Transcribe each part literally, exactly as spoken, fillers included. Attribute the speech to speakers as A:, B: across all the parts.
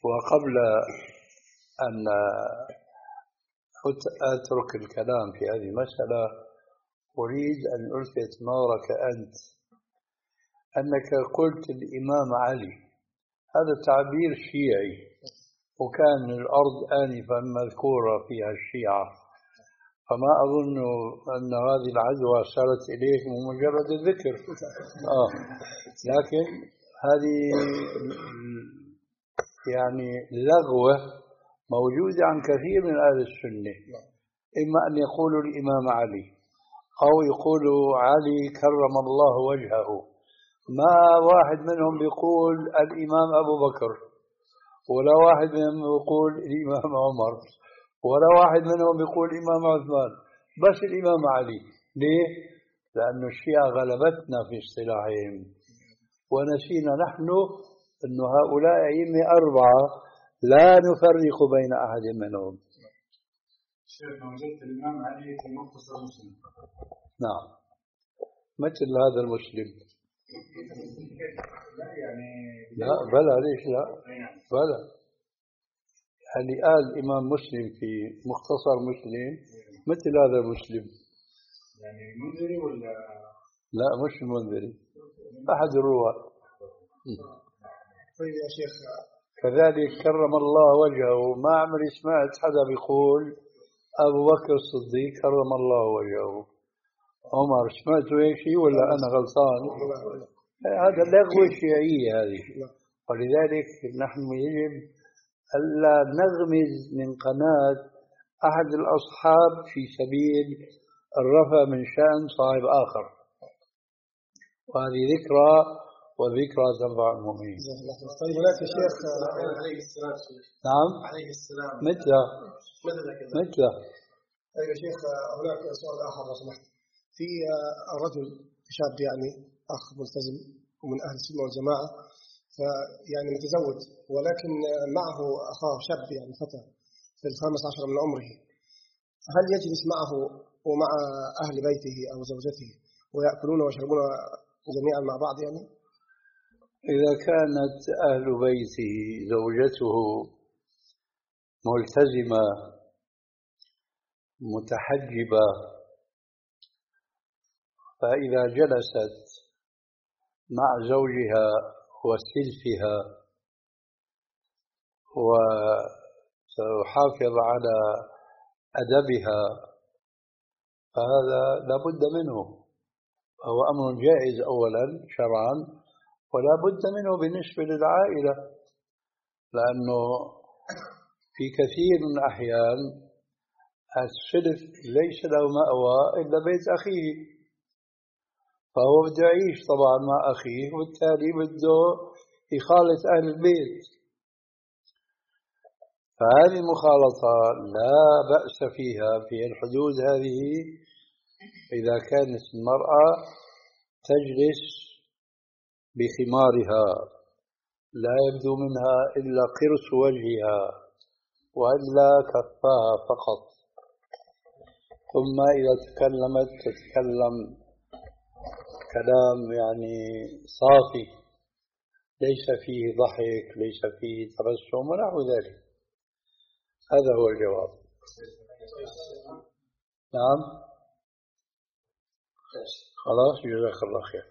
A: وقبل أن أترك الكلام في هذه المسألة أريد أن ألفت نظرك أنت أنك قلت الإمام علي، هذا تعبير شيعي، وكان الأرض آنفا مذكورة فيها الشيعة، فما أظن أن هذه العدوى صارت إليك بمجرد الذكر. آه. لكن هذه يعني لغوة موجودة عن كثير من أهل السنة، إما أن يقولوا الإمام علي أو يقولوا علي كرم الله وجهه. ما واحد منهم يقول الإمام أبو بكر، ولا واحد منهم يقول الإمام عمر، ولا واحد منهم يقول الإمام عثمان، بس الإمام علي. ليه؟ لأن الشيعة غلبتنا في اصطلاحهم، ونسينا نحن أن هؤلاء أئمة أربعة لا نفرق بين أحد منهم.
B: شيخ، وجدت الإمام علي في مختصر مسلم.
A: نعم، مثل هذا المسلم.
B: لا يعني
A: لا بلا، ليش لا بلا، يعني قال الإمام مسلم في مختصر مسلم مثل هذا المسلم.
B: يعني منذري ولا
A: لا مش المنذري، أحد الرواة.
C: طيب يا شيخ،
A: كذلك كرم الله وجهه، ما عمري سمعت حدا بيقول أبو بكر الصديق كرم الله وجهه. عمر سمعتوا هيك شيء ولا أنا غلطان؟ هذا لغوة شيعية هذه. ولذلك نحن يجب ألا نغمز من قناة أحد الأصحاب في سبيل الرفع من شأن صاحب آخر، وهذه ذكرى وذكرى تنفع المؤمنين.
C: طيب هناك يا شيخ
B: عليه السلام.
A: نعم
B: عليه السلام
A: مثله مثله.
C: طيب يا شيخ، هناك سؤال آخر لو سمحت. في رجل شاب يعني أخ ملتزم ومن أهل السنة والجماعة، فيعني متزوج ولكن معه أخاه شاب يعني فتى في الخامس عشر من عمره، هل يجلس معه ومع أهل بيته أو زوجته ويأكلون ويشربون جميعا مع بعض يعني؟
A: إذا كانت أهل بيته زوجته ملتزمة متحجبة، فإذا جلست مع زوجها وسلفها وتحافظ على أدبها فهذا لا بد منه، هو أمر جائز أولا شرعا، ولا بد منه بالنسبة للعائلة، لأنه في كثير من الأحيان السلف ليس له مأوى إلا بيت أخيه، فهو بده يعيش طبعا مع أخيه، وبالتالي بده يخالط أهل البيت. فهذه المخالطة لا بأس فيها في الحدود هذه، إذا كانت المرأة تجلس بخمارها لا يبدو منها إلا قرص وجهها وإلا كفاها فقط، ثم إذا تكلمت تتكلم كلام يعني صافي ليس فيه ضحك ليس فيه تبسم ونحو ذلك. هذا هو الجواب. نعم خلاص، جزاك الله خير.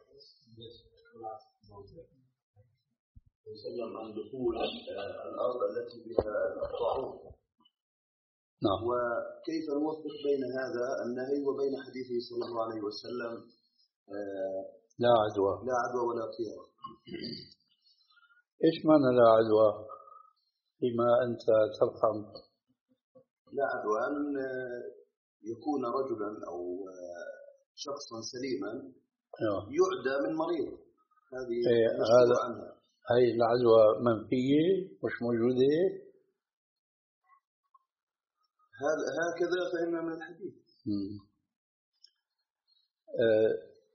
D: وسلم عن دخول الأرض التي بها الطاعون.
A: نعم.
D: وكيف نوفق بين هذا النهي وبين حديثه صلى الله عليه وسلم
A: لا عدوى
D: لا عدوى ولا طيرة؟
A: إيش معنى لا عدوى فيما أنت تفهم؟
D: لا عدوى أن يكون رجلا أو شخصا سليما يعدى من مريض، هذه
A: إيه
D: هذا عنها.
A: هاي العدوى منفية مش موجودة،
D: هذا هكذا فهمنا من الحديث.
A: أه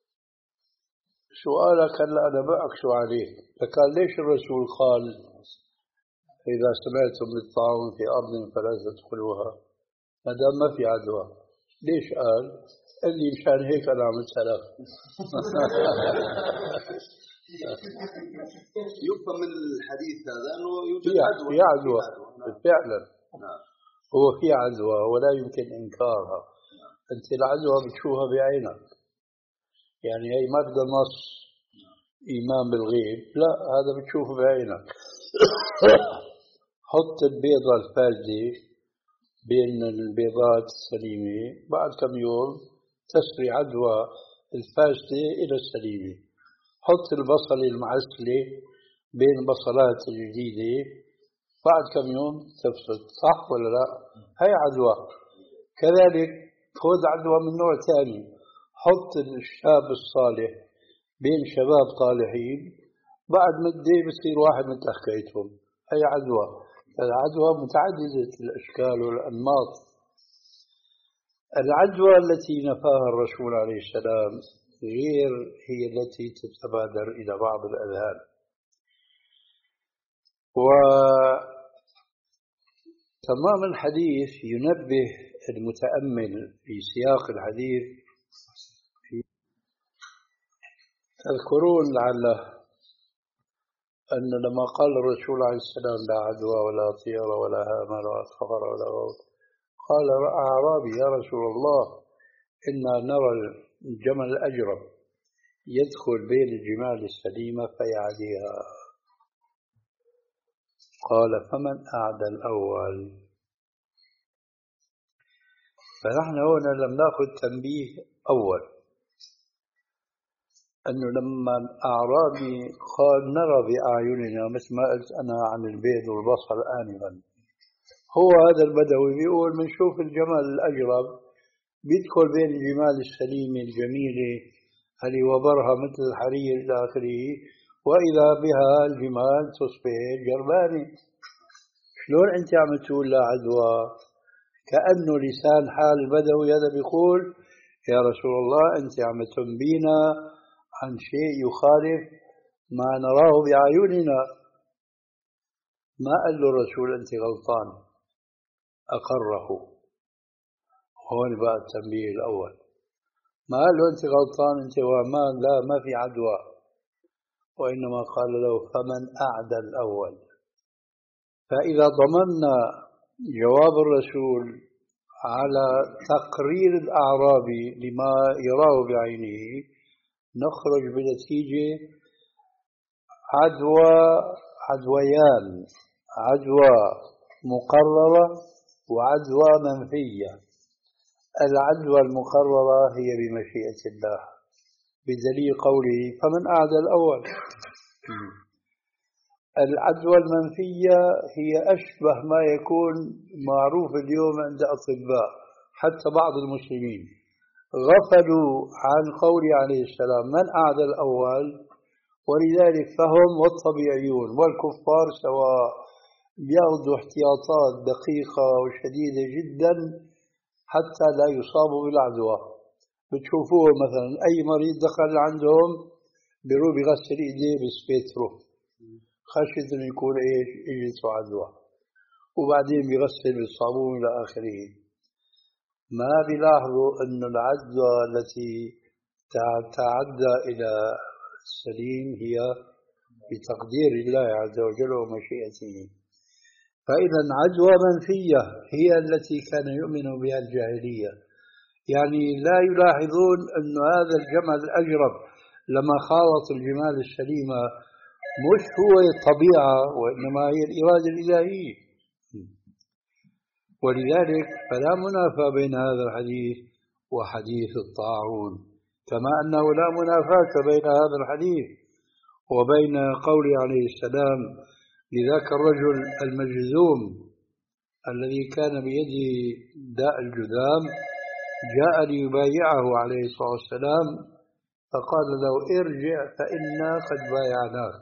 A: سؤالك هلا أنا بعكس عليه، فقال ليش الرسول قال إذا سمعتم بالطاعون في أرض فلا تدخلوها ما دام ما في عدوى؟ ليش قال؟ اللي مشان هيك أنا عملت سلف.
D: يفهم من الحديث هذا أنه يوجد عدوى.
A: في عدوى فعلا.
D: نعم.
A: هو في عدوى ولا يمكن إنكارها. أنت العدوى بتشوفها بعينك، يعني هي ما بدها نص إيمان بالغيب، لا هذا بتشوفه بعينك. حط البيضة الفاسدة بين البيضات السليمة، بعد كم يوم تسري عدوى الفاسدة إلى السليمة. حط البصل المعسلة بين البصلات الجديدة، بعد كم يوم تفسد. صح ولا لا؟ هي عدوى. كذلك خذ عدوى من نوع ثاني، حط الشاب الصالح بين شباب طالحين، بعد مدة بصير واحد مثل حكايتهم. هي عدوى. العدوى متعددة الأشكال والأنماط. العدوى التي نفاها الرسول عليه السلام غير هي التي تتبادر إلى بعض الأذهان. وتمام الحديث ينبه المتأمل في سياق الحديث. تذكرون لعله أن لما قال الرسول عليه السلام لا عدوى ولا طيرة ولا هامة ولا صفر ولا غوث، قال أعرابي يا رسول الله إنا نرى الجمل الأجرب يدخل بين الجمال السليمة فيعديها. قال فمن أعدى الأول؟ فنحن هنا لم نأخذ تنبيه أول، أنه لما الأعرابي قال نرى بأعيننا مثل ما قلت أنا عن البيض والبصل آنفا، هو هذا البدوي بيقول بنشوف الجمل الأجرب بيدخل بين الجمال السليمة الجميلة اللي وبرها مثل الحرير إلى آخره، وإذا بها الجمال تصبح جربانة. شلون أنت عم تقول لا عدوى؟ كأنه لسان حال البدوي هذا بيقول يا رسول الله أنت عم تنبينا عن شيء يخالف ما نراه بأعيننا. ما قال له الرسول أنت غلطان، أقره. هون بقى التنبيه الأول. ما قال له أنت غلطان أنت وأمان، لا ما في عدوى، وإنما قال له فمن أعدى الأول. فإذا ضمننا جواب الرسول على تقرير الأعرابي لما يراه بعينه، نخرج بنتيجة عدوى عدويان، عدوى مقررة وعدوى منفية. العدوى المقررة هي بمشيئة الله بدليل قوله فمن أعدى الأول. العدوى المنفية هي أشبه ما يكون معروف اليوم عند أطباء حتى بعض المسلمين غفلوا عن قوله عليه السلام من أعدى الأول، ولذلك فهم والطبيعيون والكفار سواء بيأخذوا احتياطات دقيقة وشديدة جدا حتى لا يصابوا بالعدوى. بتشوفوه مثلا أي مريض دخل عندهم بيروح بيغسل إيديه بسبيترو خشية أن يكون إيش إجت عدوى، وبعدين بيغسل بالصابون إلى آخره. ما بيلاحظوا أن العدوى التي تعدى إلى السليم هي بتقدير الله عز وجل ومشيئته. فإذا عدوى منفية هي التي كان يؤمن بها الجاهلية، يعني لا يلاحظون أن هذا الجمل الأجرب لما خالط الجمال السليمة مش هو الطبيعة وإنما هي الإرادة الإلهية. ولذلك فلا منافاة بين هذا الحديث وحديث الطاعون، كما أنه لا منافاة بين هذا الحديث وبين قوله عليه السلام لذاك الرجل المجذوم الذي كان بيده داء الجذام جاء ليبايعه عليه الصلاة والسلام فقال له ارجع فإنا قد بايعناك.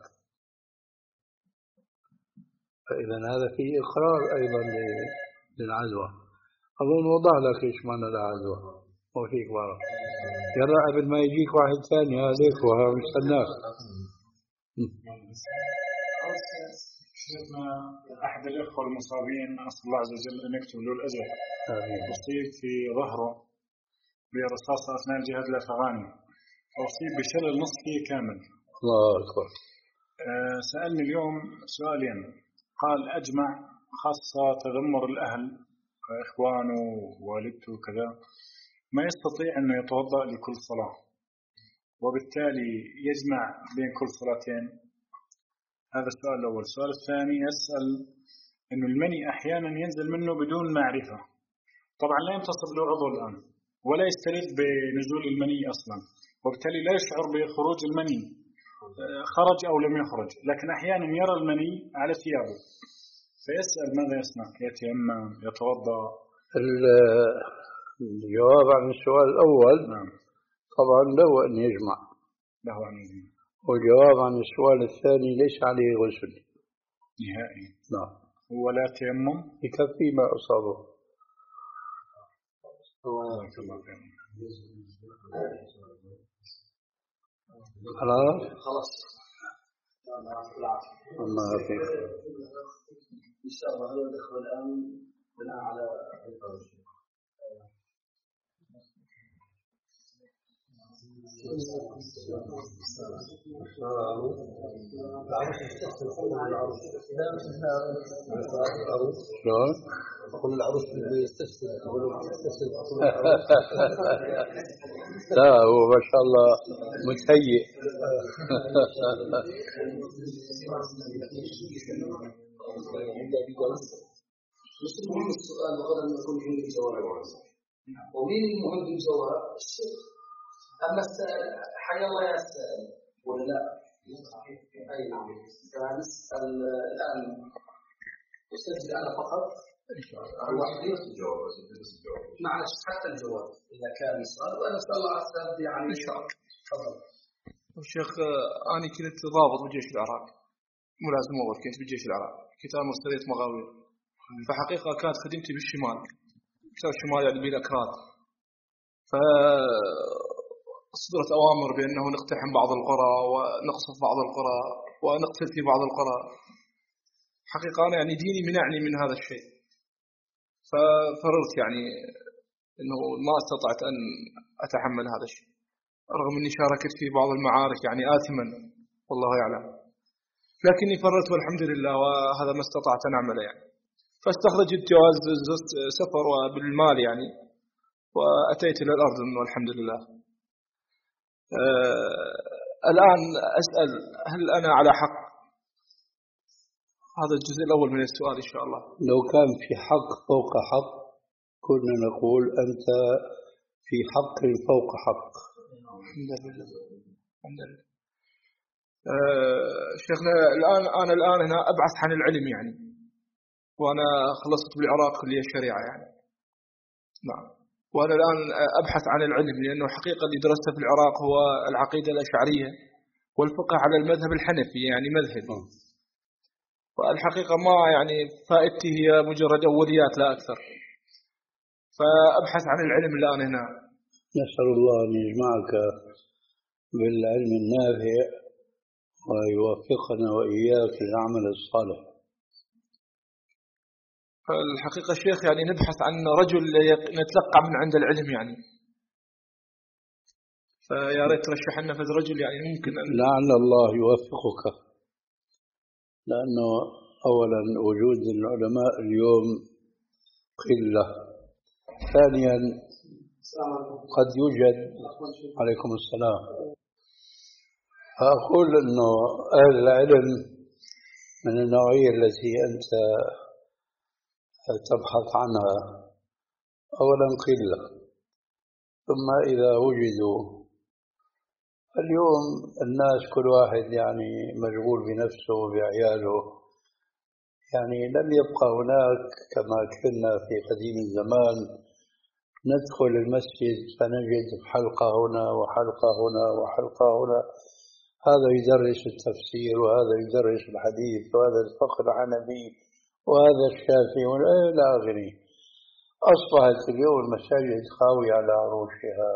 A: فإذا هذا فيه إقرار أيضا للعدوى. أظن وضح لك إيش معنى العدوى وفيك بارك. يلا قبل ما يجيك واحد ثاني هذيك وها مستناك.
B: شيخنا أحد الأخوة المصابين أسأل الله عز وجل أن يكتب له الأجر، أصيب في ظهره برصاصة أثناء الجهاد الأفغاني، أصيب بشلل نصفي كامل
A: الله أكبر.
B: أه سألني اليوم سؤالين، قال أجمع خاصة تذمر الأهل إخوانه ووالدته وكذا ما يستطيع أنه يتوضأ لكل صلاة، وبالتالي يجمع بين كل صلاتين. هذا السؤال الأول. السؤال الثاني يسأل أنه المني أحيانا ينزل منه بدون معرفة، طبعا لا ينتصب له عضو الآن ولا يسترد بنزول المني أصلا، وبالتالي لا يشعر بخروج المني خرج أو لم يخرج، لكن أحيانا يرى المني على ثيابه فيسأل ماذا يصنع؟ يتيمم يتوضأ؟
A: الجواب عن السؤال الأول
B: نعم
A: طبعا له أن يجمع،
B: له أن يجمع.
A: والجواب عن السؤال الثاني ليس عليه غسل
B: نهائي.
A: نعم.
B: ولا تيمم
A: يكفي ما أصابه. خلاص
D: خلاص
A: الله يعافيك.
D: إن شاء الله هو دخل الآن بناء على
A: شلون؟
D: أقول العروس يستفسر
A: لا هو ما شاء الله متهيئ.
D: مش المهم السؤال وغدا يكون عندي جواب، ومين المهم بالجواب؟ الشيخ. أما السائل حي الله يا السائل ولا لا؟ أي نعم. فنسأل الآن أسجل أنا فقط الوحيد الجواب معلش حتى الجواب إذا كان السؤال، وأنا أسأل الله أسأل يعني إن شاء الله. تفضل.
E: الشيخ أنا كنت ضابط بجيش العراق، ملازم أول كنت بجيش العراق كتاب مرسلية مغاوير، فحقيقة كانت خدمتي بالشمال، كتاب الشمال يعني بالأكراد، فصدرت أوامر بأنه نقتحم بعض القرى ونقصف بعض القرى ونقتل في بعض القرى. حقيقة أنا يعني ديني منعني من هذا الشيء، ففررت يعني أنه ما استطعت أن أتحمل هذا الشيء، رغم أني شاركت في بعض المعارك يعني آثما والله يعلم، لكني فررت والحمد لله، وهذا ما استطعت أن أعمله يعني. فاستخرجت جواز سفر وبالمال يعني، وأتيت إلى الأرض والحمد لله. آه الآن أسأل هل أنا على حق؟ هذا الجزء الأول من السؤال إن شاء الله.
A: لو كان في حق فوق حق كنا نقول أنت في حق فوق حق.
E: الحمد لله. الحمد لله. آه شيخنا الآن أنا الآن هنا أبحث عن العلم يعني، وأنا خلصت بالعراق كلية الشريعة يعني. نعم. وأنا الآن أبحث عن العلم، لأنه حقيقة اللي درسته في العراق هو العقيدة الأشعرية والفقه على المذهب الحنفي يعني مذهبي، والحقيقة ما يعني فائدتي هي مجرد أوليات لا أكثر، فأبحث عن العلم الآن هنا.
A: نسأل الله أن يجمعك بالعلم النافع ويوفقنا وإياك للعمل الصالح.
E: الحقيقة الشيخ يعني نبحث عن رجل نتلقى من عند العلم يعني، فيا ريت ترشح لنا فد رجل يعني ممكن أن
A: لعل الله يوفقك، لأنه أولا وجود العلماء اليوم قلة، ثانيا قد يوجد عليكم السلام، فأقول أنه أهل العلم من النوعية التي أنت تبحث عنها أولا قلة، ثم إذا وجدوا اليوم الناس كل واحد يعني مشغول بنفسه وبعياله، يعني لم يبقى هناك كما كنا في قديم الزمان ندخل المسجد فنجد حلقة هنا وحلقة هنا وحلقة هنا، هذا يدرس التفسير وهذا يدرس الحديث وهذا الفقه الحنفي وهذا الشافعي إلى آخره. أصبحت اليوم المساجد خاوية على عروشها،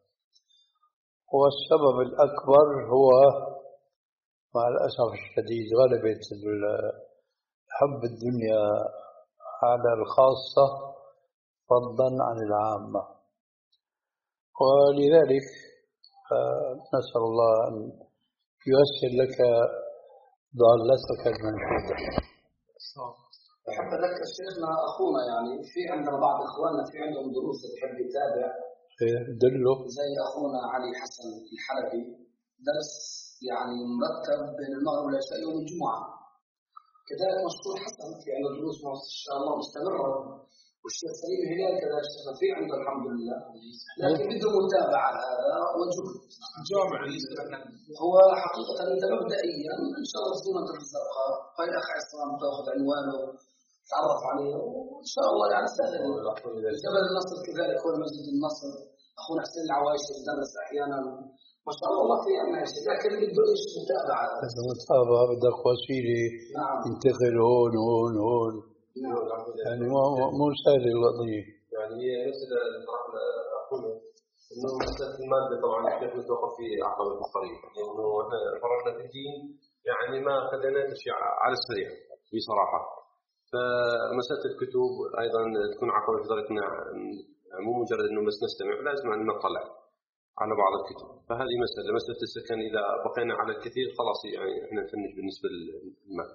A: والسبب الأكبر هو مع الأسف الشديد غلبة حب الدنيا على الخاصة فضلا عن العامة، ولذلك نسأل الله أن ييسر لك ضالتك المنشودة.
D: أحب أذكر شيخنا أخونا يعني في عندنا بعض إخواننا في عندهم دروس تحب يتابع
A: دله
D: زي أخونا علي حسن الحلبي درس يعني مرتب بين المغرب والعشاء يوم الجمعة. كذلك مشهور حسن في عنده دروس إن شاء الله مستمرة، والشيخ سليم هلال كذلك شيخنا في عنده الحمد لله، لكن بده متابعة هذا وجهد.
B: جامع
D: هو حقيقة أنت مبدئيا إن شاء الله تكون أنت في الزرقاء، هاي الأخ عصام تأخذ عنوانه تعرف عليه وإن شاء الله يعني سهل. جبل النصر كذلك هو المسجد النصر، أخونا حسين العوايش يدرس أحيانا ما شاء الله في أمنا شيء، لكن بده إيش متابعة.
A: متابعة بدك وسيلة. نعم. انتقل هون هون هون.
D: نعم.
A: يعني مو مو سهل الوضعية.
F: يعني هي نفس اللي طرحنا أخونا إنه مسألة المادة طبعا كيف نتوقف في عقبة الطريق، لأنه إحنا فرقنا في الدين يعني ما خلينا نمشي على السريع بصراحة. فمسألة الكتب أيضا تكون عقبة في طريقنا، مو مجرد إنه بس نستمع، لازم أن نطلع على بعض الكتب. فهذه مسألة مسألة السكن إذا بقينا على الكثير خلاص يعني إحنا نفنش بالنسبة للمال.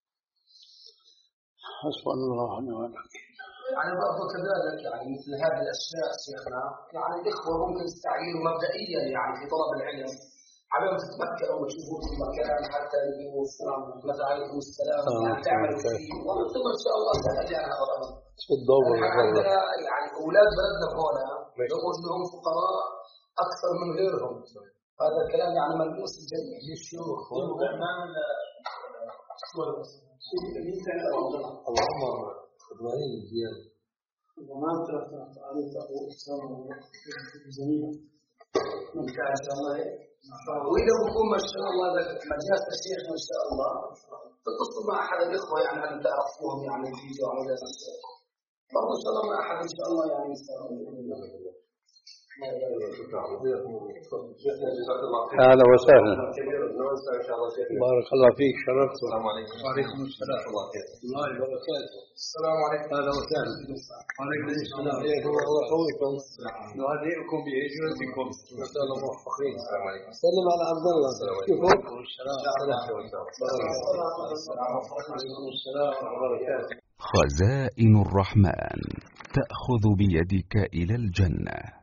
A: حسب الله ونعم الوكيل.
D: يعني برضو كذلك يعني مثل هذه الأشياء شيخنا يعني الإخوة ممكن يستعينوا مبدئيا يعني في طلب العلم على ما تتمكنوا وتشوفوا في المكان حتى يجيبوا مثلا عليكم السلام يعني تعملوا فيه وأنتم إن شاء الله سهل يعني هذا الأمر. يعني عندنا يعني أولاد بلدنا هنا يقول لهم فقراء أكثر من غيرهم. هذا الكلام يعني ملموس الجميع للشيوخ.
F: اللهم إبراهيم زيادة.
D: وما ترفعت عليك أبو إحسان وزميلة ممتع إن شاء الله. وإذا بكون ما شاء الله مجالس الشيخ ما شاء الله تتصل مع أحد الإخوة يعني أن تعرفوهم يعني في مجالس الشيخ برضو إن شاء الله مع أحد إن شاء الله يعني يستمر.
A: أهلا وسهلا. بارك الله فيك شرفت.
F: السلام عليكم.
A: وعليكم السلام ورحمة الله وبركاته.
D: السلام عليكم.
A: أهلا وسهلا. وعليكم السلام. حياكم الله وقويكم. نهنئكم بهجرتكم. ما شاء الله موفقين.
F: السلام عليكم.
C: سلم على عبد الله.
A: كيفك؟ السلام وبركاته.
G: خزائن الرحمن تأخذ بيدك إلى الجنة.